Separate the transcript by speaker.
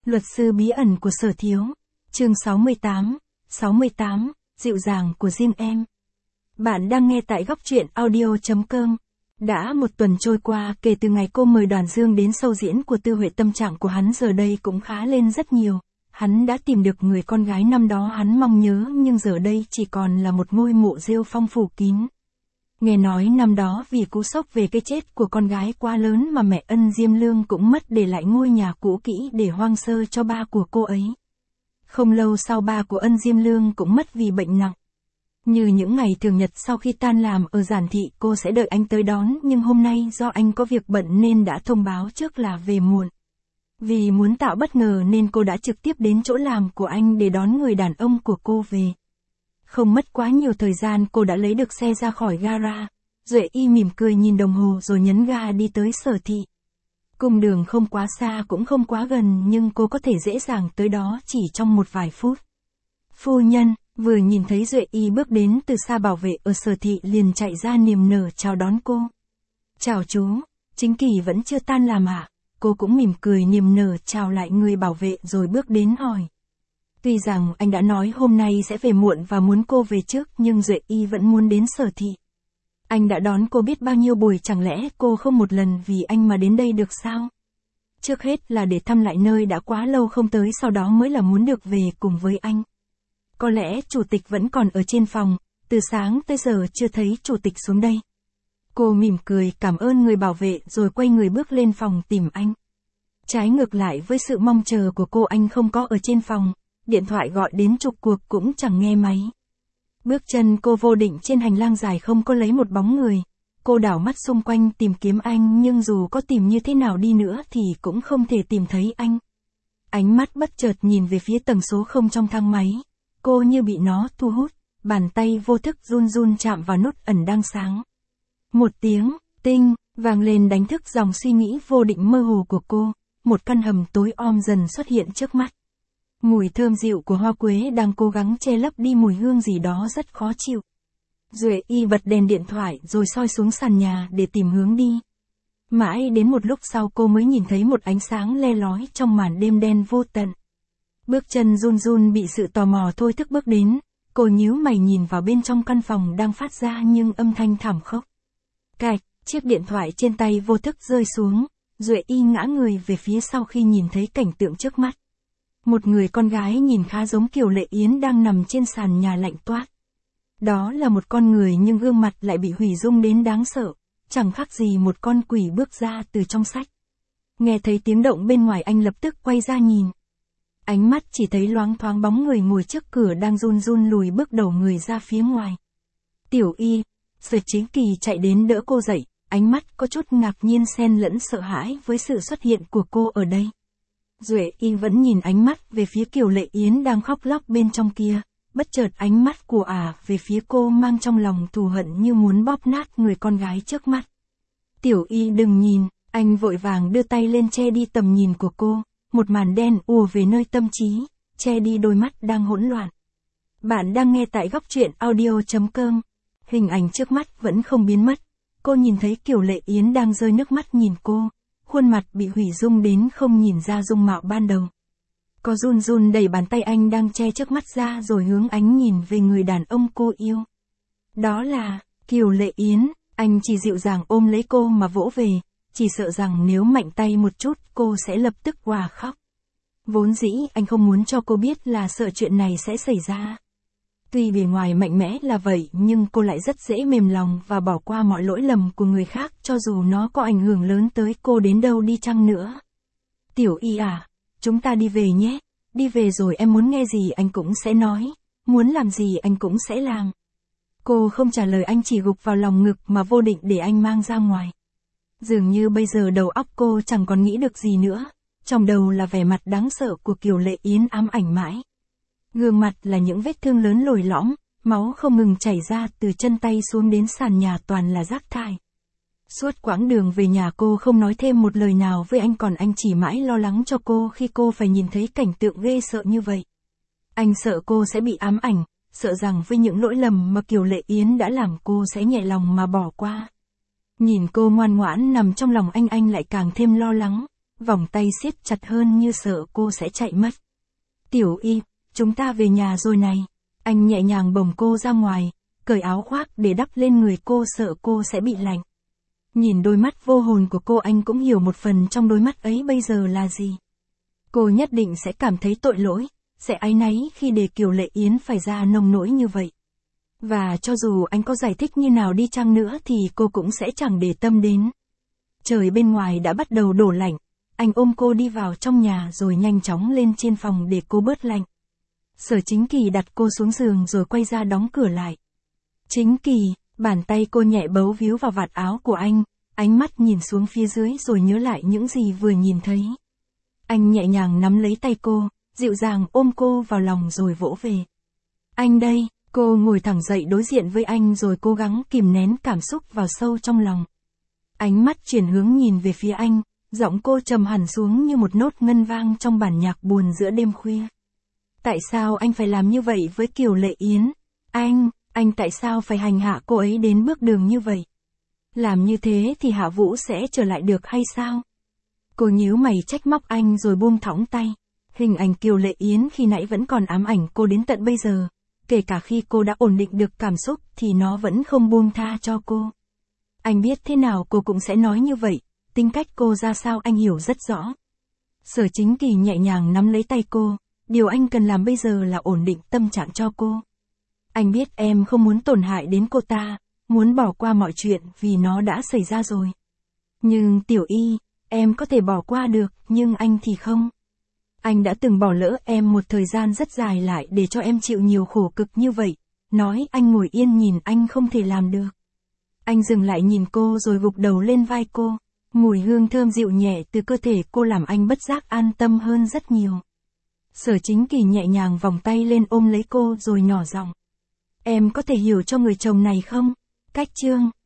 Speaker 1: Luật sư bí ẩn của Sở Thiếu. Chương 68, dịu dàng của riêng em. Bạn đang nghe tại góc truyện audio.com. Đã một tuần trôi qua kể từ ngày cô mời Đoàn Dương đến show diễn của Tư Huệ, tâm trạng của hắn giờ đây cũng khá lên rất nhiều. Hắn đã tìm được người con gái năm đó hắn mong nhớ, nhưng giờ đây chỉ còn là một ngôi mộ rêu phong phủ kín. Nghe nói năm đó vì cú sốc về cái chết của con gái quá lớn mà mẹ Ân Diêm Lương cũng mất để lại ngôi nhà cũ kỹ để hoang sơ cho ba của cô ấy. Không lâu sau ba của Ân Diêm Lương cũng mất vì bệnh nặng. Như những ngày thường nhật sau khi tan làm ở Giản Thị, cô sẽ đợi anh tới đón, nhưng hôm nay do anh có việc bận nên đã thông báo trước là về muộn. Vì muốn tạo bất ngờ nên cô đã trực tiếp đến chỗ làm của anh để đón người đàn ông của cô về. Không mất quá nhiều thời gian cô đã lấy được xe ra khỏi gara. Duệ Y mỉm cười nhìn đồng hồ rồi nhấn ga đi tới Sở Thị. Cung đường không quá xa cũng không quá gần, nhưng cô có thể dễ dàng tới đó chỉ trong một vài phút. Phu nhân, vừa nhìn thấy Duệ Y bước đến từ xa, bảo vệ ở Sở Thị liền chạy ra niềm nở chào đón cô. Chào chú, chính kỳ vẫn chưa tan làm ạ? Cô cũng mỉm cười niềm nở chào lại người bảo vệ rồi bước đến hỏi. Tuy rằng anh đã nói hôm nay sẽ về muộn và muốn cô về trước, nhưng Duệ Y vẫn muốn đến Sở Thị. Anh đã đón cô biết bao nhiêu buổi, chẳng lẽ cô không một lần vì anh mà đến đây được sao? Trước hết là để thăm lại nơi đã quá lâu không tới, sau đó mới là muốn được về cùng với anh. Có lẽ chủ tịch vẫn còn ở trên phòng, từ sáng tới giờ chưa thấy chủ tịch xuống đây. Cô mỉm cười cảm ơn người bảo vệ rồi quay người bước lên phòng tìm anh. Trái ngược lại với sự mong chờ của cô, anh không có ở trên phòng. Điện thoại gọi đến chục cuộc cũng chẳng nghe máy. Bước chân cô vô định trên hành lang dài, không có lấy một bóng người. Cô đảo mắt xung quanh tìm kiếm anh, nhưng dù có tìm như thế nào đi nữa thì cũng không thể tìm thấy anh. Ánh mắt bất chợt nhìn về phía tầng số 0 trong thang máy. Cô như bị nó thu hút, bàn tay vô thức run run chạm vào nút ẩn đang sáng. Một tiếng tinh vang lên đánh thức dòng suy nghĩ vô định mơ hồ của cô. Một căn hầm tối om dần xuất hiện trước mắt. Mùi thơm dịu của hoa quế đang cố gắng che lấp đi mùi hương gì đó rất khó chịu. Duệ Y bật đèn điện thoại rồi soi xuống sàn nhà để tìm hướng đi. Mãi đến một lúc sau cô mới nhìn thấy một ánh sáng le lói trong màn đêm đen vô tận. Bước chân run run bị sự tò mò thôi thúc bước đến. Cô nhíu mày nhìn vào bên trong căn phòng đang phát ra nhưng âm thanh thảm khốc. Cạch, chiếc điện thoại trên tay vô thức rơi xuống. Duệ Y ngã người về phía sau khi nhìn thấy cảnh tượng trước mắt. Một người con gái nhìn khá giống Kiều Lệ Yến đang nằm trên sàn nhà lạnh toát. Đó là một con người nhưng gương mặt lại bị hủy dung đến đáng sợ, chẳng khác gì một con quỷ bước ra từ trong sách. Nghe thấy tiếng động bên ngoài, anh lập tức quay ra nhìn. Ánh mắt chỉ thấy loáng thoáng bóng người ngồi trước cửa đang run run lùi bước đầu người ra phía ngoài. Tiểu Y, Sở Chính Kỳ chạy đến đỡ cô dậy, ánh mắt có chút ngạc nhiên xen lẫn sợ hãi với sự xuất hiện của cô ở đây. Duệ Y vẫn nhìn ánh mắt về phía Kiều Lệ Yến đang khóc lóc bên trong kia, bất chợt ánh mắt của về phía cô mang trong lòng thù hận như muốn bóp nát người con gái trước mắt. Tiểu Y đừng nhìn, anh vội vàng đưa tay lên che đi tầm nhìn của cô, một màn đen ùa về nơi tâm trí, che đi đôi mắt đang hỗn loạn. Bạn đang nghe tại góc truyện audio.com, hình ảnh trước mắt vẫn không biến mất, cô nhìn thấy Kiều Lệ Yến đang rơi nước mắt nhìn cô. Khuôn mặt bị hủy dung đến không nhìn ra dung mạo ban đầu. Có run run đẩy bàn tay anh đang che trước mắt ra rồi hướng ánh nhìn về người đàn ông cô yêu. Đó là Kiều Lệ Yến. Anh chỉ dịu dàng ôm lấy cô mà vỗ về, chỉ sợ rằng nếu mạnh tay một chút cô sẽ lập tức òa khóc. Vốn dĩ anh không muốn cho cô biết là sợ chuyện này sẽ xảy ra. Tuy bề ngoài mạnh mẽ là vậy nhưng cô lại rất dễ mềm lòng và bỏ qua mọi lỗi lầm của người khác cho dù nó có ảnh hưởng lớn tới cô đến đâu đi chăng nữa. Tiểu Y chúng ta đi về nhé. Đi về rồi em muốn nghe gì anh cũng sẽ nói, muốn làm gì anh cũng sẽ làm. Cô không trả lời, anh chỉ gục vào lòng ngực mà vô định để anh mang ra ngoài. Dường như bây giờ đầu óc cô chẳng còn nghĩ được gì nữa, trong đầu là vẻ mặt đáng sợ của Kiều Lệ Yến ám ảnh mãi. Gương mặt là những vết thương lớn lồi lõm, máu không ngừng chảy ra từ chân tay xuống đến sàn nhà toàn là rác thải. Suốt quãng đường về nhà cô không nói thêm một lời nào với anh, còn anh chỉ mãi lo lắng cho cô khi cô phải nhìn thấy cảnh tượng ghê sợ như vậy. Anh sợ cô sẽ bị ám ảnh, sợ rằng với những lỗi lầm mà Kiều Lệ Yến đã làm cô sẽ nhẹ lòng mà bỏ qua. Nhìn cô ngoan ngoãn nằm trong lòng anh lại càng thêm lo lắng. vòng tay siết chặt hơn như sợ cô sẽ chạy mất. Tiểu Y, chúng ta về nhà rồi này. Anh nhẹ nhàng bồng cô ra ngoài, cởi áo khoác để đắp lên người cô sợ cô sẽ bị lạnh. Nhìn đôi mắt vô hồn của cô anh cũng hiểu một phần trong đôi mắt ấy bây giờ là gì. Cô nhất định sẽ cảm thấy tội lỗi, sẽ áy náy khi để Kiều Lệ Yến phải ra nông nỗi như vậy. Và cho dù anh có giải thích như nào đi chăng nữa thì cô cũng sẽ chẳng để tâm đến. Trời bên ngoài đã bắt đầu đổ lạnh, anh ôm cô đi vào trong nhà rồi nhanh chóng lên trên phòng để cô bớt lạnh. Sở Chính Kỳ đặt cô xuống giường rồi quay ra đóng cửa lại. Chính Kỳ, bàn tay cô nhẹ bấu víu vào vạt áo của anh, ánh mắt nhìn xuống phía dưới rồi nhớ lại những gì vừa nhìn thấy. Anh nhẹ nhàng nắm lấy tay cô, dịu dàng ôm cô vào lòng rồi vỗ về. Anh đây, cô ngồi thẳng dậy đối diện với anh rồi cố gắng kìm nén cảm xúc vào sâu trong lòng. Ánh mắt chuyển hướng nhìn về phía anh, giọng cô trầm hẳn xuống như một nốt ngân vang trong bản nhạc buồn giữa đêm khuya. Tại sao anh phải làm như vậy với Kiều Lệ Yến? Anh tại sao phải hành hạ cô ấy đến bước đường như vậy? Làm như thế thì Hạ Vũ sẽ trở lại được hay sao? Cô nhíu mày trách móc anh rồi buông thõng tay. Hình ảnh Kiều Lệ Yến khi nãy vẫn còn ám ảnh cô đến tận bây giờ. Kể cả khi cô đã ổn định được cảm xúc thì nó vẫn không buông tha cho cô. Anh biết thế nào cô cũng sẽ nói như vậy, tính cách cô ra sao anh hiểu rất rõ. Sở Chính Kỳ nhẹ nhàng nắm lấy tay cô, điều anh cần làm bây giờ là ổn định tâm trạng cho cô. Anh biết em không muốn tổn hại đến cô ta, muốn bỏ qua mọi chuyện vì nó đã xảy ra rồi. Nhưng Tiểu Y, em có thể bỏ qua được, nhưng anh thì không. Anh đã từng bỏ lỡ em một thời gian rất dài lại để cho em chịu nhiều khổ cực như vậy. Nói anh ngồi yên nhìn anh không thể làm được. Anh dừng lại nhìn cô rồi gục đầu lên vai cô. Mùi hương thơm dịu nhẹ từ cơ thể cô làm anh bất giác an tâm hơn rất nhiều. Sở Chính Kỳ nhẹ nhàng vòng tay lên ôm lấy cô rồi nhỏ giọng. Em có thể hiểu cho người chồng này không? Cách Trương,